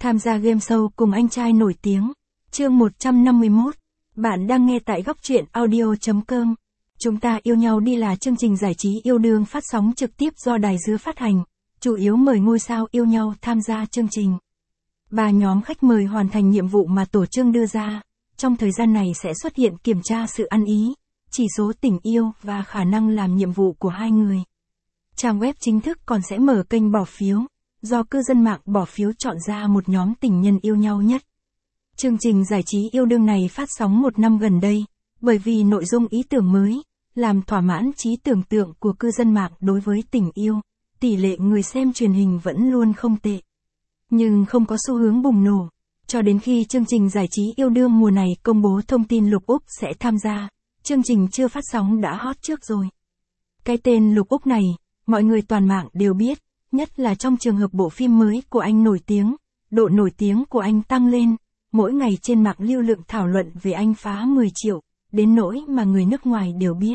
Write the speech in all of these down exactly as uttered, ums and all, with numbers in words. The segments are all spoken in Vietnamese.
Tham gia game show cùng anh trai nổi tiếng. Chương một trăm năm mươi mốt. Bạn đang nghe tại góc truyện audio chấm com. Chúng ta yêu nhau đi là chương trình giải trí yêu đương phát sóng trực tiếp do Đài Dứa phát hành, chủ yếu mời ngôi sao yêu nhau tham gia chương trình. Ba nhóm khách mời hoàn thành nhiệm vụ mà tổ chương đưa ra. Trong thời gian này sẽ xuất hiện kiểm tra sự ăn ý, chỉ số tình yêu và khả năng làm nhiệm vụ của hai người. Trang web chính thức còn sẽ mở kênh bỏ phiếu, do cư dân mạng bỏ phiếu chọn ra một nhóm tình nhân yêu nhau nhất. Chương trình giải trí yêu đương này phát sóng một năm gần đây, bởi vì nội dung ý tưởng mới, làm thỏa mãn trí tưởng tượng của cư dân mạng đối với tình yêu, tỷ lệ người xem truyền hình vẫn luôn không tệ. Nhưng không có xu hướng bùng nổ, cho đến khi chương trình giải trí yêu đương mùa này công bố thông tin Lục Úc sẽ tham gia, chương trình chưa phát sóng đã hot trước rồi. Cái tên Lục Úc này, mọi người toàn mạng đều biết, nhất là trong trường hợp bộ phim mới của anh nổi tiếng, độ nổi tiếng của anh tăng lên, mỗi ngày trên mạng lưu lượng thảo luận về anh phá mười triệu, đến nỗi mà người nước ngoài đều biết.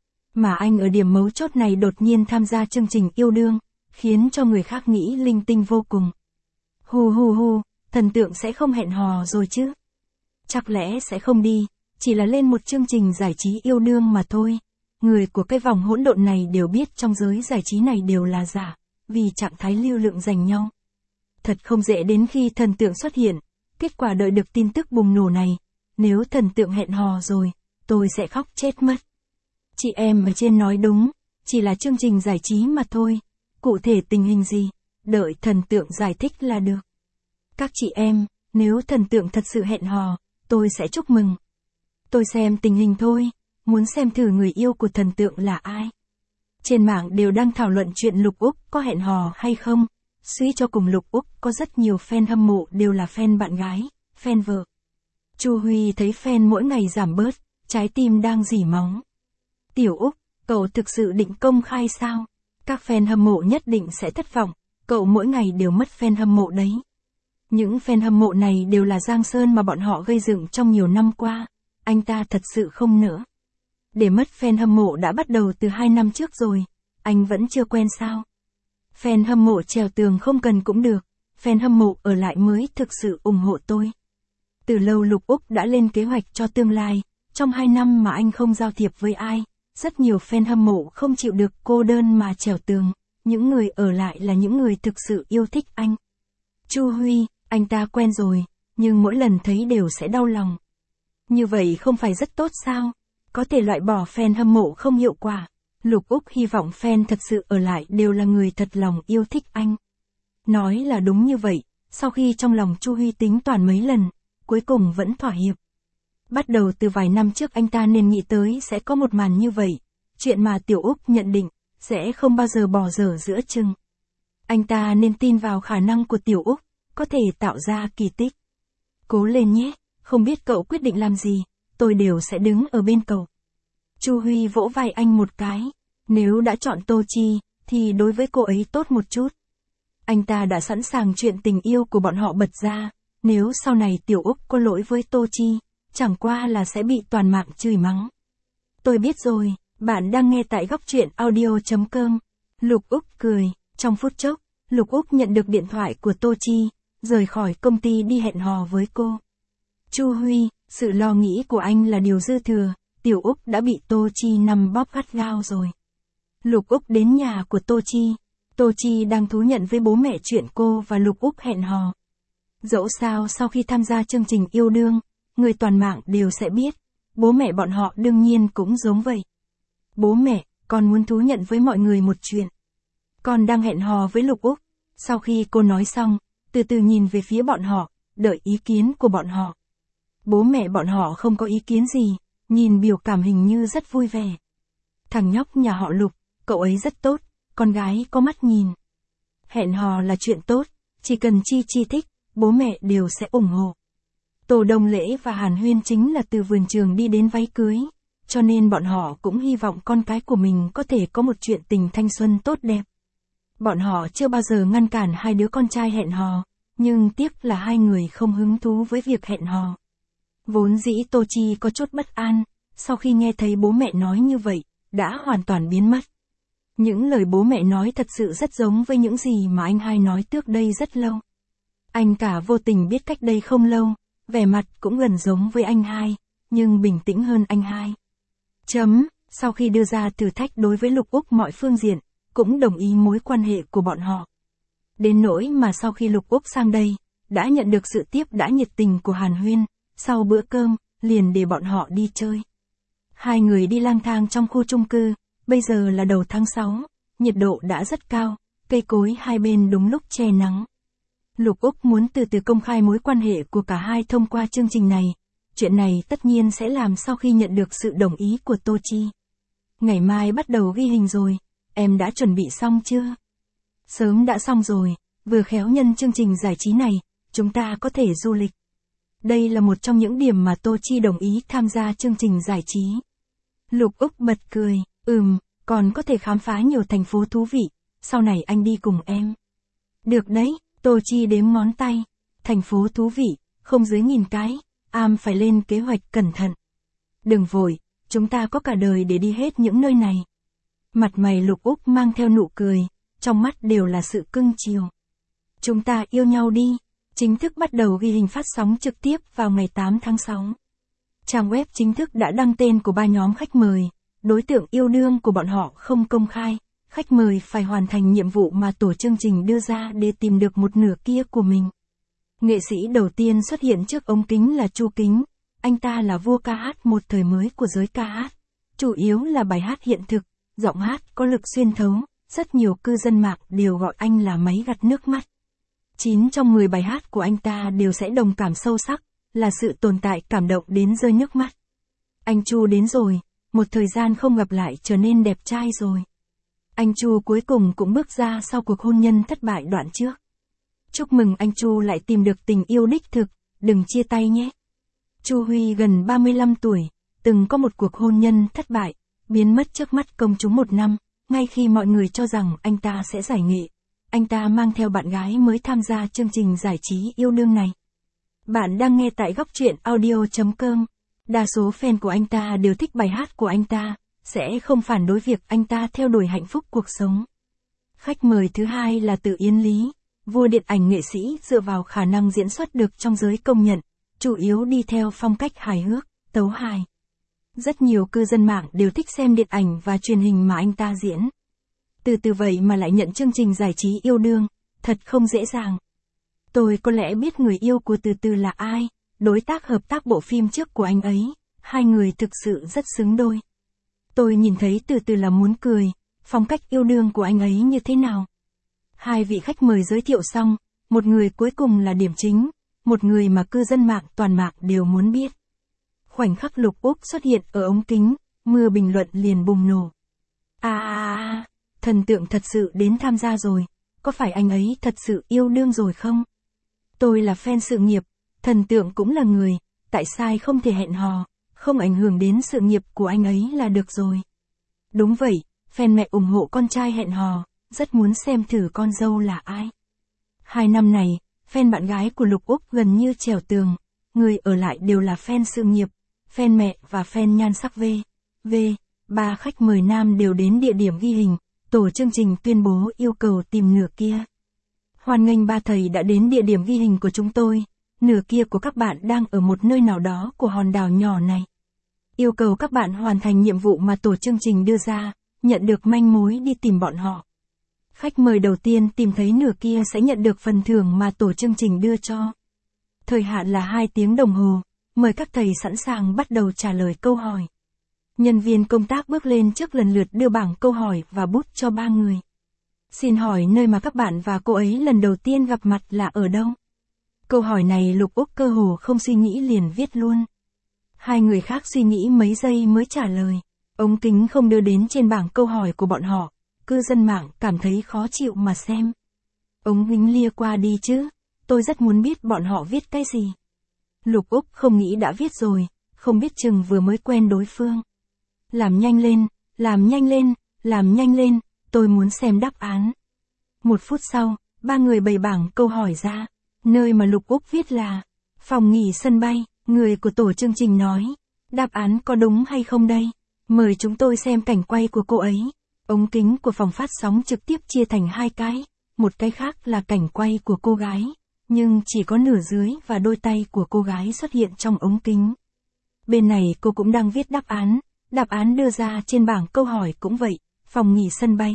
Mà anh ở điểm mấu chốt này đột nhiên tham gia chương trình yêu đương, khiến cho người khác nghĩ linh tinh vô cùng. Hù hù hù, thần tượng sẽ không hẹn hò rồi chứ? Chắc lẽ sẽ không đi, chỉ là lên một chương trình giải trí yêu đương mà thôi. Người của cái vòng hỗn độn này đều biết trong giới giải trí này đều là giả, vì trạng thái lưu lượng giành nhau. Thật không dễ đến khi thần tượng xuất hiện, kết quả đợi được tin tức bùng nổ này, nếu thần tượng hẹn hò rồi, tôi sẽ khóc chết mất. Chị em ở trên nói đúng, chỉ là chương trình giải trí mà thôi, cụ thể tình hình gì, đợi thần tượng giải thích là được. Các chị em, nếu thần tượng thật sự hẹn hò, tôi sẽ chúc mừng. Tôi xem tình hình thôi, muốn xem thử người yêu của thần tượng là ai. Trên mạng đều đang thảo luận chuyện Lục Úc có hẹn hò hay không, suy cho cùng Lục Úc có rất nhiều fan hâm mộ đều là fan bạn gái, fan vợ. Chu Huy thấy fan mỗi ngày giảm bớt, trái tim đang rỉ máu. Tiểu Úc, cậu thực sự định công khai sao? Các fan hâm mộ nhất định sẽ thất vọng, cậu mỗi ngày đều mất fan hâm mộ đấy. Những fan hâm mộ này đều là Giang Sơn mà bọn họ gây dựng trong nhiều năm qua, anh ta thật sự không nỡ. Để mất fan hâm mộ đã bắt đầu từ hai năm trước rồi, anh vẫn chưa quen sao? Fan hâm mộ trèo tường không cần cũng được, fan hâm mộ ở lại mới thực sự ủng hộ tôi. Từ lâu Lục Úc đã lên kế hoạch cho tương lai, trong hai năm mà anh không giao thiệp với ai, rất nhiều fan hâm mộ không chịu được cô đơn mà trèo tường, những người ở lại là những người thực sự yêu thích anh. Chu Huy, anh ta quen rồi, nhưng mỗi lần thấy đều sẽ đau lòng. Như vậy không phải rất tốt sao? Có thể loại bỏ fan hâm mộ không hiệu quả. Lục Úc hy vọng fan thật sự ở lại đều là người thật lòng yêu thích anh. Nói là đúng như vậy, sau khi trong lòng Chu Huy tính toán mấy lần, cuối cùng vẫn thỏa hiệp. Bắt đầu từ vài năm trước anh ta nên nghĩ tới sẽ có một màn như vậy, chuyện mà Tiểu Úc nhận định, sẽ không bao giờ bỏ dở giữa chừng. Anh ta nên tin vào khả năng của Tiểu Úc, có thể tạo ra kỳ tích. Cố lên nhé, không biết cậu quyết định làm gì, tôi đều sẽ đứng ở bên cậu. Chu Huy vỗ vai anh một cái, nếu đã chọn Tô Chi, thì đối với cô ấy tốt một chút. Anh ta đã sẵn sàng chuyện tình yêu của bọn họ bật ra, nếu sau này Tiểu Úc có lỗi với Tô Chi, chẳng qua là sẽ bị toàn mạng chửi mắng. Tôi biết rồi, bạn đang nghe tại góc truyện audio chấm com. Lục Úc cười, trong phút chốc, Lục Úc nhận được điện thoại của Tô Chi, rời khỏi công ty đi hẹn hò với cô. Chu Huy, sự lo nghĩ của anh là điều dư thừa, Tiểu Úc đã bị Tô Chi nằm bóp gắt gao rồi. Lục Úc đến nhà của Tô Chi, Tô Chi đang thú nhận với bố mẹ chuyện cô và Lục Úc hẹn hò. Dẫu sao sau khi tham gia chương trình yêu đương, người toàn mạng đều sẽ biết, bố mẹ bọn họ đương nhiên cũng giống vậy. Bố mẹ, con muốn thú nhận với mọi người một chuyện. Con đang hẹn hò với Lục Úc. Sau khi cô nói xong, từ từ nhìn về phía bọn họ, đợi ý kiến của bọn họ. Bố mẹ bọn họ không có ý kiến gì, nhìn biểu cảm hình như rất vui vẻ. Thằng nhóc nhà họ Lục, cậu ấy rất tốt, con gái có mắt nhìn. Hẹn hò là chuyện tốt, chỉ cần Chi Chi thích, bố mẹ đều sẽ ủng hộ. Tô Đông Lễ và Hàn Huyên chính là từ vườn trường đi đến váy cưới, cho nên bọn họ cũng hy vọng con cái của mình có thể có một chuyện tình thanh xuân tốt đẹp. Bọn họ chưa bao giờ ngăn cản hai đứa con trai hẹn hò, nhưng tiếc là hai người không hứng thú với việc hẹn hò. Vốn dĩ Tô Chi có chút bất an, sau khi nghe thấy bố mẹ nói như vậy, đã hoàn toàn biến mất. Những lời bố mẹ nói thật sự rất giống với những gì mà anh hai nói trước đây rất lâu. Anh cả vô tình biết cách đây không lâu, vẻ mặt cũng gần giống với anh hai, nhưng bình tĩnh hơn anh hai. Chấm, sau khi đưa ra thử thách đối với Lục Úc mọi phương diện, cũng đồng ý mối quan hệ của bọn họ. Đến nỗi mà sau khi Lục Úc sang đây, đã nhận được sự tiếp đãi nhiệt tình của Hàn Huyên, sau bữa cơm, liền để bọn họ đi chơi. Hai người đi lang thang trong khu chung cư, bây giờ là đầu tháng sáu, nhiệt độ đã rất cao, cây cối hai bên đúng lúc che nắng. Lục Úc muốn từ từ công khai mối quan hệ của cả hai thông qua chương trình này. Chuyện này tất nhiên sẽ làm sau khi nhận được sự đồng ý của Tô Chi. Ngày mai bắt đầu ghi hình rồi, em đã chuẩn bị xong chưa? Sớm đã xong rồi, vừa khéo nhân chương trình giải trí này, chúng ta có thể du lịch. Đây là một trong những điểm mà Tô Chi đồng ý tham gia chương trình giải trí. Lục Úc bật cười, ừm, còn có thể khám phá nhiều thành phố thú vị, sau này anh đi cùng em. Được đấy, Tô Chi đếm ngón tay, thành phố thú vị, không dưới nghìn cái, am phải lên kế hoạch cẩn thận. Đừng vội, chúng ta có cả đời để đi hết những nơi này. Mặt mày Lục Úc mang theo nụ cười, trong mắt đều là sự cưng chiều. Chúng ta yêu nhau đi, chính thức bắt đầu ghi hình phát sóng trực tiếp vào ngày tám tháng sáu. Trang web chính thức đã đăng tên của ba nhóm khách mời, đối tượng yêu đương của bọn họ không công khai, khách mời phải hoàn thành nhiệm vụ mà tổ chương trình đưa ra để tìm được một nửa kia của mình. Nghệ sĩ đầu tiên xuất hiện trước ống kính là Chu Kính, anh ta là vua ca hát một thời mới của giới ca hát, chủ yếu là bài hát hiện thực, giọng hát có lực xuyên thấu, rất nhiều cư dân mạng đều gọi anh là máy gặt nước mắt. chín trong mười bài hát của anh ta đều sẽ đồng cảm sâu sắc, là sự tồn tại cảm động đến rơi nước mắt. Anh Chu đến rồi, một thời gian không gặp lại trở nên đẹp trai rồi. Anh Chu cuối cùng cũng bước ra sau cuộc hôn nhân thất bại đoạn trước. Chúc mừng anh Chu lại tìm được tình yêu đích thực, đừng chia tay nhé. Chu Huy gần ba mươi lăm tuổi, từng có một cuộc hôn nhân thất bại, biến mất trước mắt công chúng một năm, ngay khi mọi người cho rằng anh ta sẽ giải nghệ. Anh ta mang theo bạn gái mới tham gia chương trình giải trí yêu đương này. Bạn đang nghe tại góc truyện audio chấm com. Đa số fan của anh ta đều thích bài hát của anh ta, sẽ không phản đối việc anh ta theo đuổi hạnh phúc cuộc sống. Khách mời thứ hai là Từ Yến Lý, vua điện ảnh nghệ sĩ dựa vào khả năng diễn xuất được trong giới công nhận, chủ yếu đi theo phong cách hài hước, tấu hài. Rất nhiều cư dân mạng đều thích xem điện ảnh và truyền hình mà anh ta diễn. Từ từ vậy mà lại nhận chương trình giải trí yêu đương, thật không dễ dàng. Tôi có lẽ biết người yêu của Từ Từ là ai, đối tác hợp tác bộ phim trước của anh ấy, hai người thực sự rất xứng đôi. Tôi nhìn thấy Từ Từ là muốn cười, phong cách yêu đương của anh ấy như thế nào. Hai vị khách mời giới thiệu xong, một người cuối cùng là điểm chính, một người mà cư dân mạng toàn mạng đều muốn biết. Khoảnh khắc Lục Úc xuất hiện ở ống kính, mưa bình luận liền bùng nổ. À à à, thần tượng thật sự đến tham gia rồi, có phải anh ấy thật sự yêu đương rồi không? Tôi là fan sự nghiệp, thần tượng cũng là người, tại sao không thể hẹn hò, không ảnh hưởng đến sự nghiệp của anh ấy là được rồi. Đúng vậy, fan mẹ ủng hộ con trai hẹn hò, rất muốn xem thử con dâu là ai. Hai năm này, fan bạn gái của Lục Úc gần như trèo tường, người ở lại đều là fan sự nghiệp, fan mẹ và fan nhan sắc V. V. Ba khách mời nam đều đến địa điểm ghi hình, tổ chương trình tuyên bố yêu cầu tìm nửa kia. Hoan nghênh ba thầy đã đến địa điểm ghi hình của chúng tôi, nửa kia của các bạn đang ở một nơi nào đó của hòn đảo nhỏ này. Yêu cầu các bạn hoàn thành nhiệm vụ mà tổ chương trình đưa ra, nhận được manh mối đi tìm bọn họ. Khách mời đầu tiên tìm thấy nửa kia sẽ nhận được phần thưởng mà tổ chương trình đưa cho. Thời hạn là hai tiếng đồng hồ, mời các thầy sẵn sàng bắt đầu trả lời câu hỏi. Nhân viên công tác bước lên trước lần lượt đưa bảng câu hỏi và bút cho ba người. Xin hỏi nơi mà các bạn và cô ấy lần đầu tiên gặp mặt là ở đâu? Câu hỏi này Lục Úc cơ hồ không suy nghĩ liền viết luôn. Hai người khác suy nghĩ mấy giây mới trả lời. Ống kính không đưa đến trên bảng câu hỏi của bọn họ, cư dân mạng cảm thấy khó chịu mà xem. Ống kính lia qua đi chứ, tôi rất muốn biết bọn họ viết cái gì. Lục Úc không nghĩ đã viết rồi, không biết chừng vừa mới quen đối phương. Làm nhanh lên, làm nhanh lên, làm nhanh lên, tôi muốn xem đáp án. Một phút sau, ba người bày bảng câu hỏi ra, nơi mà Lục Úc viết là phòng nghỉ sân bay, người của tổ chương trình nói, đáp án có đúng hay không đây? Mời chúng tôi xem cảnh quay của cô ấy. Ống kính của phòng phát sóng trực tiếp chia thành hai cái, một cái khác là cảnh quay của cô gái, nhưng chỉ có nửa dưới và đôi tay của cô gái xuất hiện trong ống kính. Bên này cô cũng đang viết đáp án, đáp án đưa ra trên bảng câu hỏi cũng vậy, phòng nghỉ sân bay.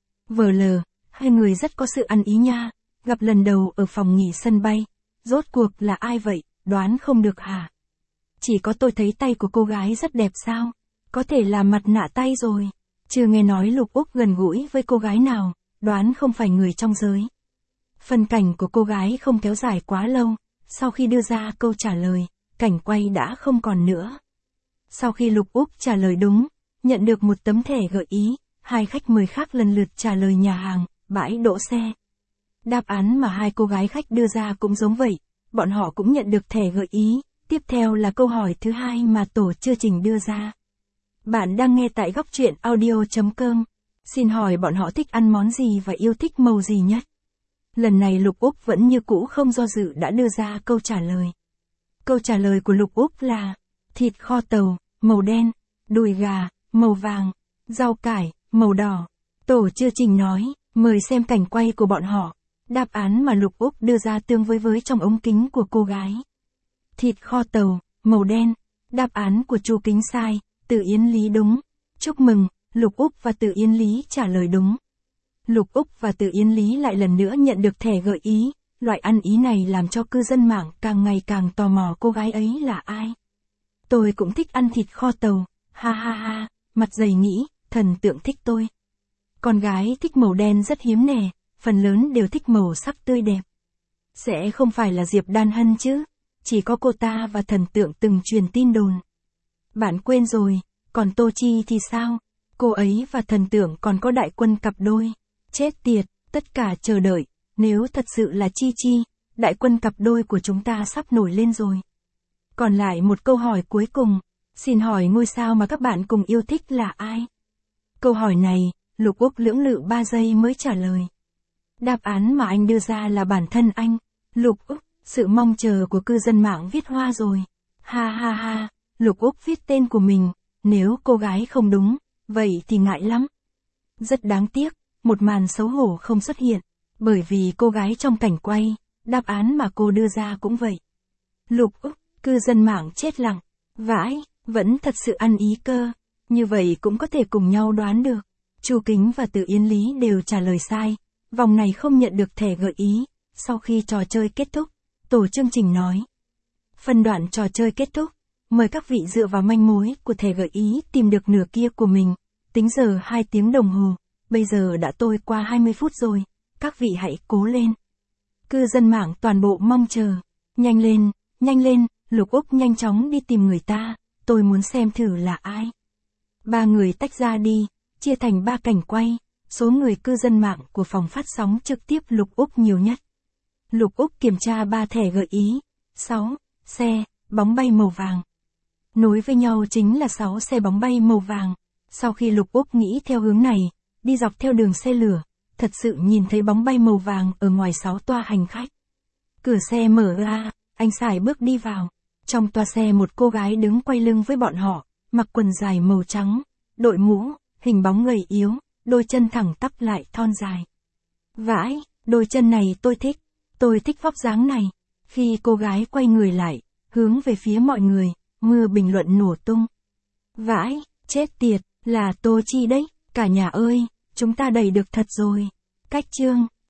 vờ lờ, hai người rất có sự ăn ý nha, gặp lần đầu ở phòng nghỉ sân bay, rốt cuộc là ai vậy, đoán không được hả? Chỉ có tôi thấy tay của cô gái rất đẹp sao, có thể là mặt nạ tay rồi, chưa nghe nói Lục Úc gần gũi với cô gái nào, đoán không phải người trong giới. Phân cảnh của cô gái không kéo dài quá lâu, sau khi đưa ra câu trả lời, cảnh quay đã không còn nữa. Sau khi Lục Úc trả lời đúng, nhận được một tấm thẻ gợi ý, hai khách mời khác lần lượt trả lời nhà hàng, bãi đỗ xe. Đáp án mà hai cô gái khách đưa ra cũng giống vậy, bọn họ cũng nhận được thẻ gợi ý, tiếp theo là câu hỏi thứ hai mà tổ chương trình đưa ra. Bạn đang nghe tại góc truyện audio chấm com. Xin hỏi bọn họ thích ăn món gì và yêu thích màu gì nhất? Lần này Lục Úc vẫn như cũ không do dự đã đưa ra câu trả lời. Câu trả lời của Lục Úc là thịt kho tàu, màu đen, đùi gà, màu vàng, rau cải, màu đỏ. Tổ chương trình nói, mời xem cảnh quay của bọn họ. Đáp án mà Lục Úc đưa ra tương với với trong ống kính của cô gái. Thịt kho tàu, màu đen. Đáp án của Chu Kính sai, Từ Yến Lý đúng. Chúc mừng, Lục Úc và Từ Yến Lý trả lời đúng. Lục Úc và Từ Yến Lý lại lần nữa nhận được thẻ gợi ý, loại ăn ý này làm cho cư dân mạng càng ngày càng tò mò cô gái ấy là ai. Tôi cũng thích ăn thịt kho tàu, ha ha ha, mặt dày nghĩ, thần tượng thích tôi. Con gái thích màu đen rất hiếm nè, phần lớn đều thích màu sắc tươi đẹp. Sẽ không phải là Diệp Đan Hân chứ, chỉ có cô ta và thần tượng từng truyền tin đồn. Bạn quên rồi, còn Tô Chi thì sao? Cô ấy và thần tượng còn có đại quân cặp đôi. Chết tiệt, tất cả chờ đợi, nếu thật sự là Chi Chi, đại quân cặp đôi của chúng ta sắp nổi lên rồi. Còn lại một câu hỏi cuối cùng, xin hỏi ngôi sao mà các bạn cùng yêu thích là ai? Câu hỏi này, Lục Úc lưỡng lự ba giây mới trả lời. Đáp án mà anh đưa ra là bản thân anh, Lục Úc, sự mong chờ của cư dân mạng viết hoa rồi. Ha ha ha, Lục Úc viết tên của mình, nếu cô gái không đúng, vậy thì ngại lắm. Rất đáng tiếc, một màn xấu hổ không xuất hiện, bởi vì cô gái trong cảnh quay, đáp án mà cô đưa ra cũng vậy. Lục Úc, cư dân mạng chết lặng, vãi, vẫn thật sự ăn ý cơ, như vậy cũng có thể cùng nhau đoán được. Chu Kính và Từ Yến Lý đều trả lời sai, vòng này không nhận được thẻ gợi ý. Sau khi trò chơi kết thúc, tổ chương trình nói. Phân đoạn trò chơi kết thúc, mời các vị dựa vào manh mối của thẻ gợi ý tìm được nửa kia của mình. Tính giờ hai tiếng đồng hồ, bây giờ đã trôi qua hai mươi phút rồi, các vị hãy cố lên. Cư dân mạng toàn bộ mong chờ, nhanh lên, nhanh lên, Lục Úc nhanh chóng đi tìm người ta, tôi muốn xem thử là ai. Ba người tách ra đi, chia thành ba cảnh quay, số người cư dân mạng của phòng phát sóng trực tiếp Lục Úc nhiều nhất. Lục Úc kiểm tra ba thẻ gợi ý, sáu xe, bóng bay màu vàng. Nối với nhau chính là sáu xe bóng bay màu vàng. Sau khi Lục Úc nghĩ theo hướng này, đi dọc theo đường xe lửa, thật sự nhìn thấy bóng bay màu vàng ở ngoài sáu toa hành khách. Cửa xe mở ra, anh sải bước đi vào. Trong toa xe một cô gái đứng quay lưng với bọn họ, mặc quần dài màu trắng, đội mũ, hình bóng gầy yếu, đôi chân thẳng tắp lại thon dài. Vãi, đôi chân này tôi thích, tôi thích vóc dáng này. Khi cô gái quay người lại, hướng về phía mọi người, mưa bình luận nổ tung. Vãi, chết tiệt, là Tô Chi đấy, cả nhà ơi, chúng ta đầy được thật rồi. Cách chương